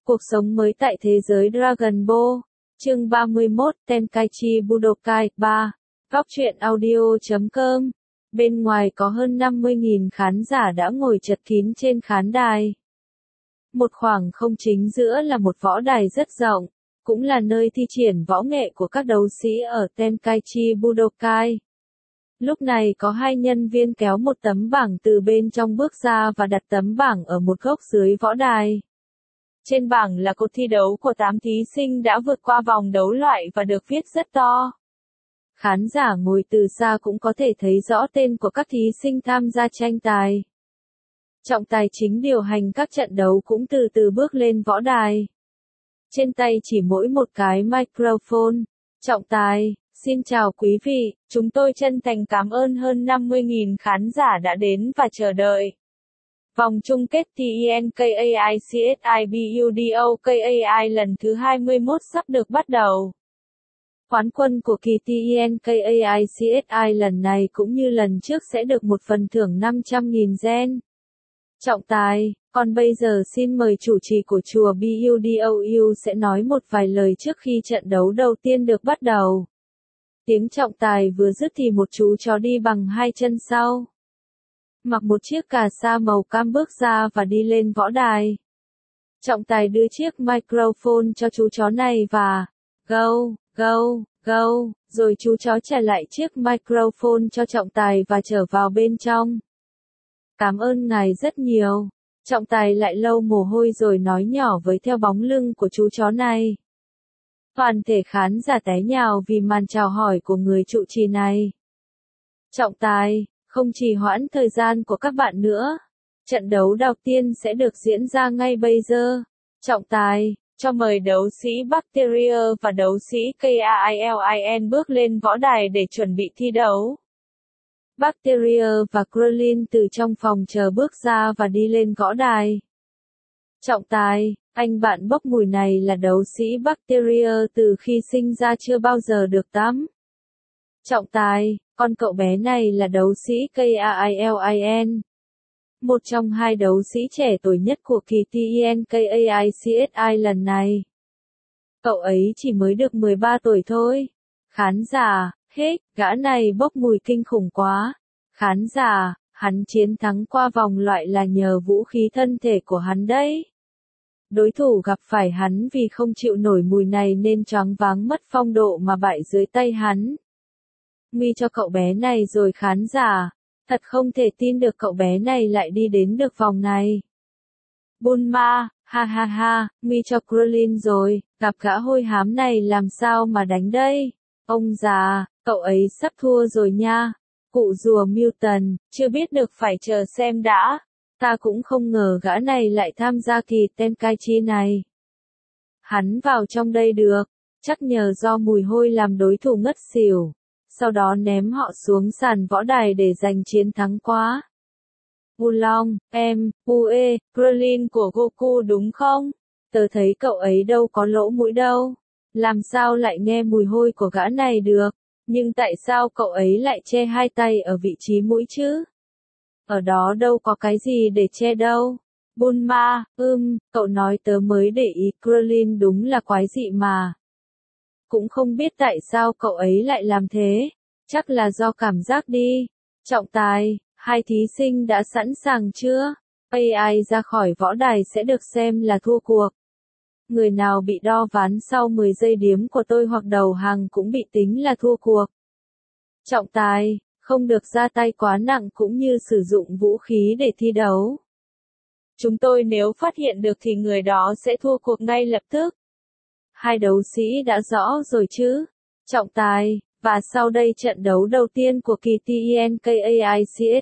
Cuộc sống mới tại thế giới Dragon Ball. Chương 31, Tenkaichi Budokai 3. Góc truyện audio.com. Bên ngoài có hơn 50.000 khán giả đã ngồi chật kín trên khán đài. Một khoảng không chính giữa là một võ đài rất rộng, cũng là nơi thi triển võ nghệ của các đấu sĩ ở Tenkaichi Budokai. Lúc này có hai nhân viên kéo một tấm bảng từ bên trong bước ra và đặt tấm bảng ở một góc dưới võ đài. Trên bảng là cột thi đấu của 8 thí sinh đã vượt qua vòng đấu loại và được viết rất to. Khán giả ngồi từ xa cũng có thể thấy rõ tên của các thí sinh tham gia tranh tài. Trọng tài chính điều hành các trận đấu cũng từ từ bước lên võ đài. Trên tay chỉ mỗi một cái microphone. Trọng tài, xin chào quý vị, chúng tôi chân thành cảm ơn hơn 50.000 khán giả đã đến và chờ đợi. Vòng chung kết Tenkaichi Budokai lần thứ 21 sắp được bắt đầu. Quán quân của kỳ Tenkaichi lần này cũng như lần trước sẽ được một phần thưởng 500.000 yen. Trọng tài, còn bây giờ xin mời chủ trì của chùa Budou sẽ nói một vài lời trước khi trận đấu đầu tiên được bắt đầu. Tiếng trọng tài vừa dứt thì một chú chó đi bằng hai chân sau, mặc một chiếc cà sa màu cam bước ra và đi lên võ đài. Trọng tài đưa chiếc microphone cho chú chó này và go, go, go, rồi chú chó trả lại chiếc microphone cho trọng tài và trở vào bên trong. Cảm ơn ngài rất nhiều. Trọng tài lại lau mồ hôi rồi nói nhỏ với theo bóng lưng của chú chó này. Toàn thể khán giả té nhào vì màn chào hỏi của người trụ trì này. Trọng tài, không trì hoãn thời gian của các bạn nữa. Trận đấu đầu tiên sẽ được diễn ra ngay bây giờ. Trọng tài, cho mời đấu sĩ Bacteria và đấu sĩ Kailin bước lên võ đài để chuẩn bị thi đấu. Bacteria và Krillin từ trong phòng chờ bước ra và đi lên võ đài. Trọng tài, anh bạn bốc mùi này là đấu sĩ Bacteria từ khi sinh ra chưa bao giờ được tắm. Trọng tài, con cậu bé này là đấu sĩ Kailin. Một trong hai đấu sĩ trẻ tuổi nhất của kỳ Tenkaichi lần này. Cậu ấy chỉ mới được 13 tuổi thôi. Khán giả, hết, gã này bốc mùi kinh khủng quá. Khán giả, hắn chiến thắng qua vòng loại là nhờ vũ khí thân thể của hắn đấy. Đối thủ gặp phải hắn vì không chịu nổi mùi này nên choáng váng mất phong độ mà bại dưới tay hắn. Nguy cho cậu bé này rồi khán giả, thật không thể tin được cậu bé này lại đi đến được vòng này. Bulma, ha ha ha, nguy cho Krillin rồi, gặp gã hôi hám này làm sao mà đánh đây? Ông già, cậu ấy sắp thua rồi nha. Cụ rùa Milton, chưa biết được phải chờ xem đã. Ta cũng không ngờ gã này lại tham gia kỳ Tenkaichi này. Hắn vào trong đây được, chắc nhờ do mùi hôi làm đối thủ ngất xỉu. Sau đó ném họ xuống sàn võ đài để giành chiến thắng quá. Wulong, Ue, Krillin của Goku đúng không? Tớ thấy cậu ấy đâu có lỗ mũi đâu. Làm sao lại nghe mùi hôi của gã này được? Nhưng tại sao cậu ấy lại che hai tay ở vị trí mũi chứ? Ở đó đâu có cái gì để che đâu. Bulma, cậu nói tớ mới để ý Krillin đúng là quái dị mà. Cũng không biết tại sao cậu ấy lại làm thế. Chắc là do cảm giác đi. Trọng tài, hai thí sinh đã sẵn sàng chưa? AI ra khỏi võ đài sẽ được xem là thua cuộc. Người nào bị đo ván sau 10 giây điếm của tôi hoặc đầu hàng cũng bị tính là thua cuộc. Trọng tài, không được ra tay quá nặng cũng như sử dụng vũ khí để thi đấu. Chúng tôi nếu phát hiện được thì người đó sẽ thua cuộc ngay lập tức. Hai đấu sĩ đã rõ rồi chứ? Trọng tài, và sau đây trận đấu đầu tiên của kỳ Tenkaichi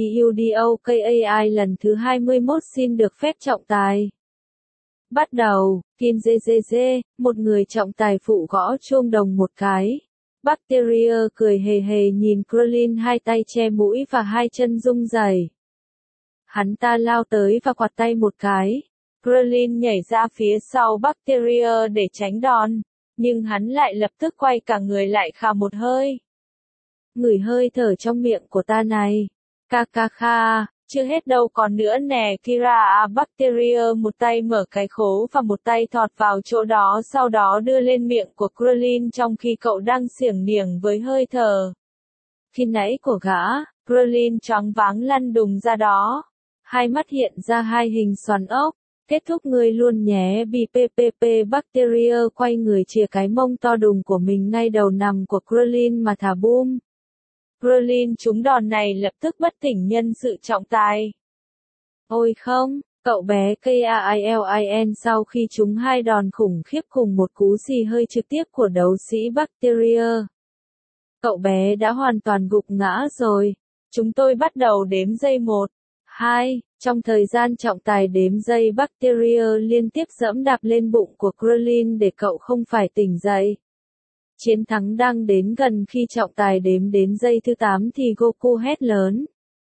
Budokai lần thứ 21 xin được phép trọng tài. Bắt đầu, Kim Jjj, một người trọng tài phụ gõ chuông đồng một cái. Bacteria cười hề hề nhìn Krillin hai tay che mũi và hai chân rung rẩy. Hắn ta lao tới và quạt tay một cái. Krillin nhảy ra phía sau Bacteria để tránh đòn, nhưng hắn lại lập tức quay cả người lại khà một hơi. Ngửi hơi thở trong miệng của ta này. Kha kha kha, Chưa hết đâu còn nữa nè, Kira Bacteria một tay mở cái khố và một tay thọt vào chỗ đó, sau đó đưa lên miệng của Krillin trong khi cậu đang xiểng niểng với hơi thở. Khi nãy của gã, Krillin choáng váng lăn đùng ra đó. Hai mắt hiện ra hai hình xoắn ốc. Kết thúc ngươi luôn nhé. BPPP Bacteria quay người chìa cái mông to đùng của mình ngay đầu nằm của Krillin mà thả bum. Krillin trúng đòn này lập tức bất tỉnh nhân sự trọng tài. Ôi không, cậu bé Kailin sau khi trúng hai đòn khủng khiếp cùng một cú xì hơi trực tiếp của đấu sĩ Bacteria. Cậu bé đã hoàn toàn gục ngã rồi. Chúng tôi bắt đầu đếm giây 1, 2, trong thời gian trọng tài đếm giây Bacteria liên tiếp giẫm đạp lên bụng của Krillin để cậu không phải tỉnh dậy. Chiến thắng đang đến gần khi trọng tài đếm đến giây thứ 8 thì Goku hét lớn.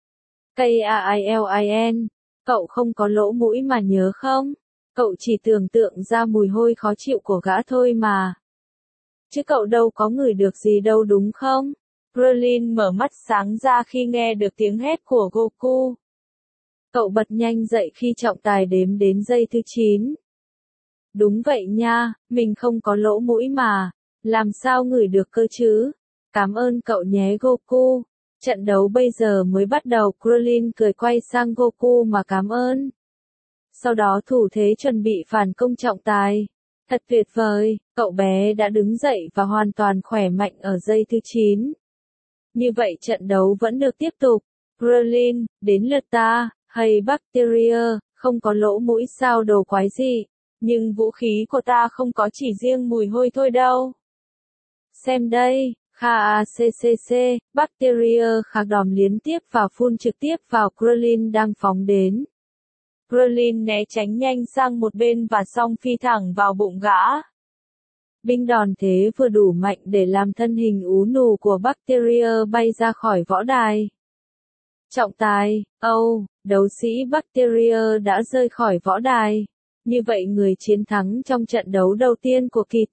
Kailin, cậu không có lỗ mũi mà nhớ không? Cậu chỉ tưởng tượng ra mùi hôi khó chịu của gã thôi mà. Chứ cậu đâu có ngửi được gì đâu đúng không? Krillin mở mắt sáng ra khi nghe được tiếng hét của Goku. Cậu bật nhanh dậy khi trọng tài đếm đến giây thứ 9. Đúng vậy nha, mình không có lỗ mũi mà. Làm sao ngửi được cơ chứ? Cảm ơn cậu nhé Goku. Trận đấu bây giờ mới bắt đầu. Krillin cười quay sang Goku mà cảm ơn. Sau đó thủ thế chuẩn bị phản công trọng tài. Thật tuyệt vời, cậu bé đã đứng dậy và hoàn toàn khỏe mạnh ở giây thứ 9. Như vậy trận đấu vẫn được tiếp tục. Krillin, đến lượt ta. Hay Bacteria, không có lỗ mũi sao đồ quái gì. Nhưng vũ khí của ta không có chỉ riêng mùi hôi thôi đâu. Xem đây, KACCC, Bacteria khạc đòm liên tiếp và phun trực tiếp vào Krillin đang phóng đến. Krillin né tránh nhanh sang một bên và xong phi thẳng vào bụng gã. Binh đòn thế vừa đủ mạnh để làm thân hình ú nù của Bacteria bay ra khỏi võ đài. Trọng tài, đấu sĩ Bacteria đã rơi khỏi võ đài. Như vậy người chiến thắng trong trận đấu đầu tiên của kỳ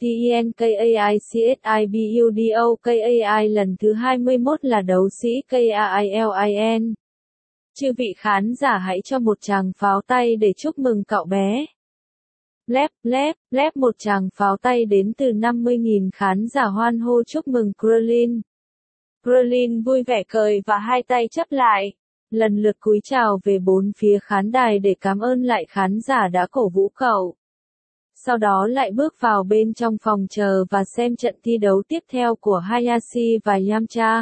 TNKAICSIBUDOKAI lần thứ 21 là đấu sĩ Kailin. Chư vị khán giả hãy cho một tràng pháo tay để chúc mừng cậu bé. Lép một tràng pháo tay đến từ 50.000 khán giả hoan hô chúc mừng Krillin. Krillin vui vẻ cười và hai tay chấp lại. Lần lượt cúi chào về bốn phía khán đài để cảm ơn lại khán giả đã cổ vũ cậu. Sau đó lại bước vào bên trong phòng chờ và xem trận thi đấu tiếp theo của Hayashi và Yamcha.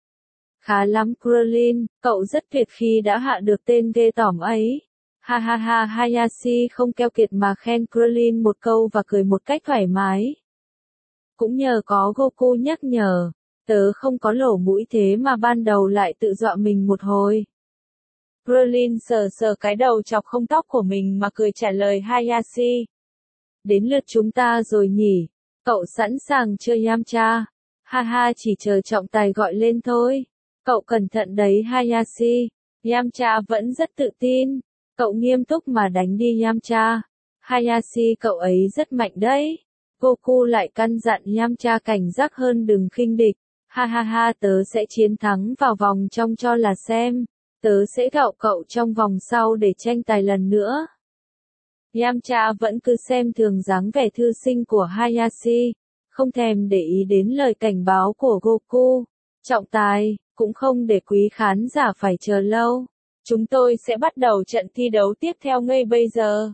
Khá lắm Krillin, cậu rất tuyệt khi đã hạ được tên ghê tởm ấy. Ha ha ha, Hayashi không keo kiệt mà khen Krillin một câu và cười một cách thoải mái. Cũng nhờ có Goku nhắc nhở, tớ không có lỗ mũi thế mà ban đầu lại tự dọa mình một hồi. Krillin sờ sờ cái đầu chọc không tóc của mình mà cười trả lời Hayashi. Đến lượt chúng ta rồi nhỉ, cậu sẵn sàng chơi Yamcha. Ha ha, chỉ chờ trọng tài gọi lên thôi. Cậu cẩn thận đấy Hayashi. Yamcha vẫn rất tự tin. Cậu nghiêm túc mà đánh đi Yamcha. Hayashi, cậu ấy rất mạnh đấy. Goku lại căn dặn Yamcha cảnh giác hơn đừng khinh địch. Ha ha ha, tớ sẽ chiến thắng vào vòng trong cho là xem. Tớ sẽ gạo cậu trong vòng sau để tranh tài lần nữa. Yamcha vẫn cứ xem thường dáng vẻ thư sinh của Hayashi, không thèm để ý đến lời cảnh báo của Goku. Trọng tài, cũng không để quý khán giả phải chờ lâu. Chúng tôi sẽ bắt đầu trận thi đấu tiếp theo ngay bây giờ.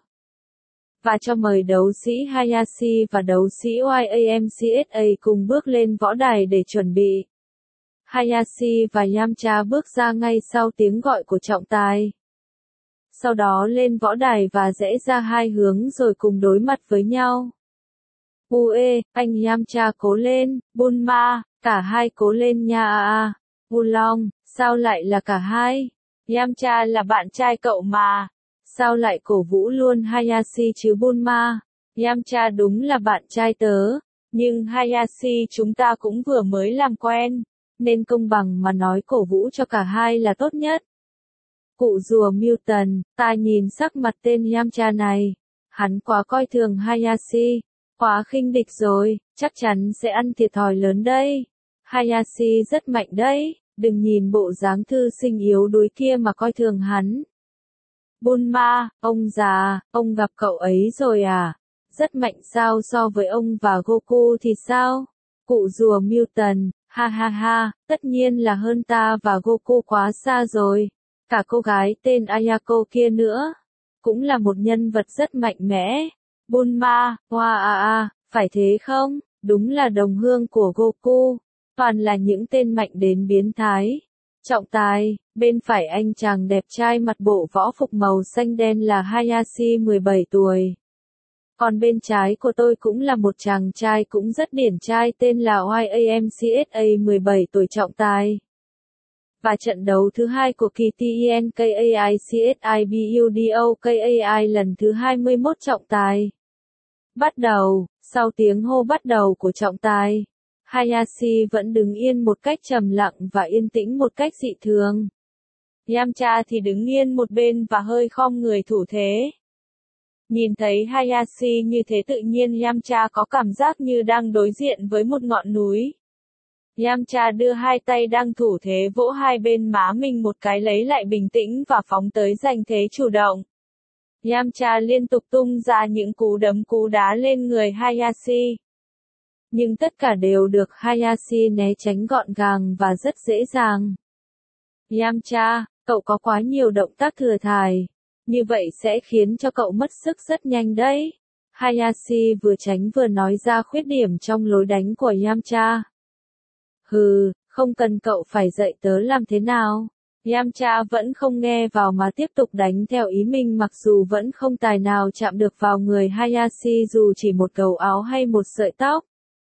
Và cho mời đấu sĩ Hayashi và đấu sĩ YAMCSA cùng bước lên võ đài để chuẩn bị. Hayashi và Yamcha bước ra ngay sau tiếng gọi của trọng tài. Sau đó lên võ đài và rẽ ra hai hướng rồi cùng đối mặt với nhau. Ue, anh Yamcha cố lên, Bulma, cả hai cố lên nha. Wulong, sao lại là cả hai? Yamcha là bạn trai cậu mà. Sao lại cổ vũ luôn Hayashi chứ Bulma? Yamcha đúng là bạn trai tớ, nhưng Hayashi chúng ta cũng vừa mới làm quen, nên công bằng mà nói cổ vũ cho cả hai là tốt nhất. Cụ rùa Milton, ta nhìn sắc mặt tên Yamcha này, hắn quá coi thường Hayashi, quá khinh địch rồi, chắc chắn sẽ ăn thiệt thòi lớn đây. Hayashi rất mạnh đấy, Đừng nhìn bộ dáng thư sinh yếu đuối kia mà coi thường hắn. Bulma, ông già, ông gặp cậu ấy rồi à? Rất mạnh sao so với ông và Goku thì sao? Cụ rùa Milton, ha ha ha, tất nhiên là hơn ta và Goku quá xa rồi. Cả cô gái tên Ayako kia nữa, cũng là một nhân vật rất mạnh mẽ. Bulma, hoa phải thế không? Đúng là đồng hương của Goku, toàn là những tên mạnh đến biến thái. Trọng tài, bên phải anh chàng đẹp trai mặc bộ võ phục màu xanh đen là Hayashi 17 tuổi. Còn bên trái của tôi cũng là một chàng trai cũng rất điển trai tên là YAMCSA 17 tuổi trọng tài. Và trận đấu thứ hai của kỳ TENKAICSIBUDOKAI lần thứ 21 trọng tài. Bắt đầu, sau tiếng hô bắt đầu của trọng tài, Hayashi vẫn đứng yên một cách trầm lặng và yên tĩnh một cách dị thường. Yamcha thì đứng yên một bên và hơi khom người thủ thế. Nhìn thấy Hayashi như thế tự nhiên Yamcha có cảm giác như đang đối diện với một ngọn núi. Yamcha đưa hai tay đang thủ thế vỗ hai bên má mình một cái lấy lại bình tĩnh và phóng tới giành thế chủ động. Yamcha liên tục tung ra những cú đấm cú đá lên người Hayashi. Nhưng tất cả đều được Hayashi né tránh gọn gàng và rất dễ dàng. Yamcha, cậu có quá nhiều động tác thừa thãi. Như vậy sẽ khiến cho cậu mất sức rất nhanh đấy. Hayashi vừa tránh vừa nói ra khuyết điểm trong lối đánh của Yamcha. Hừ, không cần cậu phải dạy tớ làm thế nào. Yamcha vẫn không nghe vào mà tiếp tục đánh theo ý mình mặc dù vẫn không tài nào chạm được vào người Hayashi dù chỉ một gầu áo hay một sợi tóc.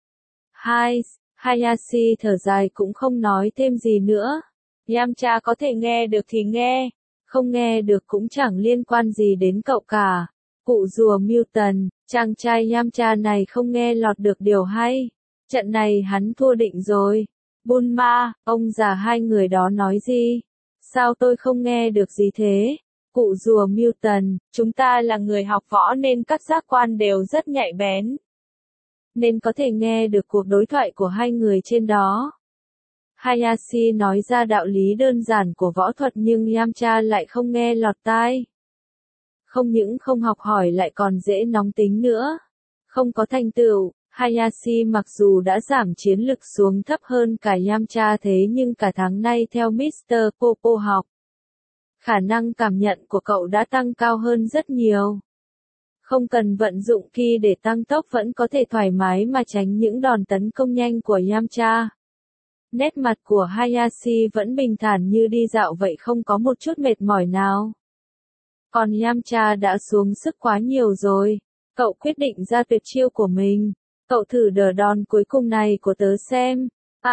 Hayashi thở dài cũng không nói thêm gì nữa. Yamcha có thể nghe được thì nghe, không nghe được cũng chẳng liên quan gì đến cậu cả. Cụ rùa Milton, chàng trai Yamcha này không nghe lọt được điều hay. Trận này hắn thua định rồi. Bulma, ông già hai người đó nói gì? Sao tôi không nghe được gì thế? Cụ rùa Milton, chúng ta là người học võ nên các giác quan đều rất nhạy bén. Nên có thể nghe được cuộc đối thoại của hai người trên đó. Hayashi nói ra đạo lý đơn giản của võ thuật nhưng Yamcha lại không nghe lọt tai. Không những không học hỏi lại còn dễ nóng tính nữa. Không có thành tựu, Hayashi mặc dù đã giảm chiến lực xuống thấp hơn cả Yamcha thế nhưng cả tháng nay theo Mr. Popo học. Khả năng cảm nhận của cậu đã tăng cao hơn rất nhiều. Không cần vận dụng ki để tăng tốc vẫn có thể thoải mái mà tránh những đòn tấn công nhanh của Yamcha. Nét mặt của Hayashi vẫn bình thản như đi dạo vậy không có một chút mệt mỏi nào. Còn Yamcha đã xuống sức quá nhiều rồi. Cậu quyết định ra tuyệt chiêu của mình. Cậu thử đỡ đòn cuối cùng này của tớ xem.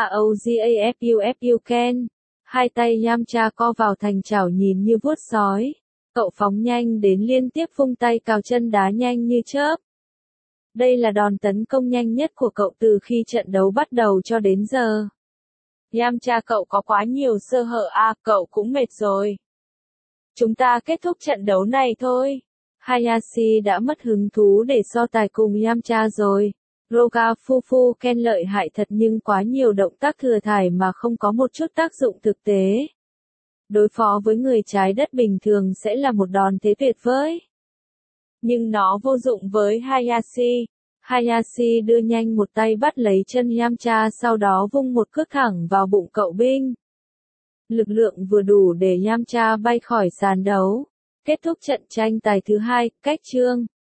AOGAFUFU Ken. Hai tay Yamcha co vào thành chảo nhìn như vuốt sói. Cậu phóng nhanh đến liên tiếp vung tay cào chân đá nhanh như chớp. Đây là đòn tấn công nhanh nhất của cậu từ khi trận đấu bắt đầu cho đến giờ. Yamcha cậu có quá nhiều sơ hở cậu cũng mệt rồi. Chúng ta kết thúc trận đấu này thôi. Hayashi đã mất hứng thú để so tài cùng Yamcha rồi. Roga Fufu Ken lợi hại thật nhưng quá nhiều động tác thừa thãi mà không có một chút tác dụng thực tế. Đối phó với người trái đất bình thường sẽ là một đòn thế tuyệt vời. Nhưng nó vô dụng với Hayashi. Hayashi đưa nhanh một tay bắt lấy chân Yamcha sau đó vung một cước thẳng vào bụng cậu binh. Lực lượng vừa đủ để Yamcha bay khỏi sàn đấu. Kết thúc trận tranh tài thứ hai, cách chương.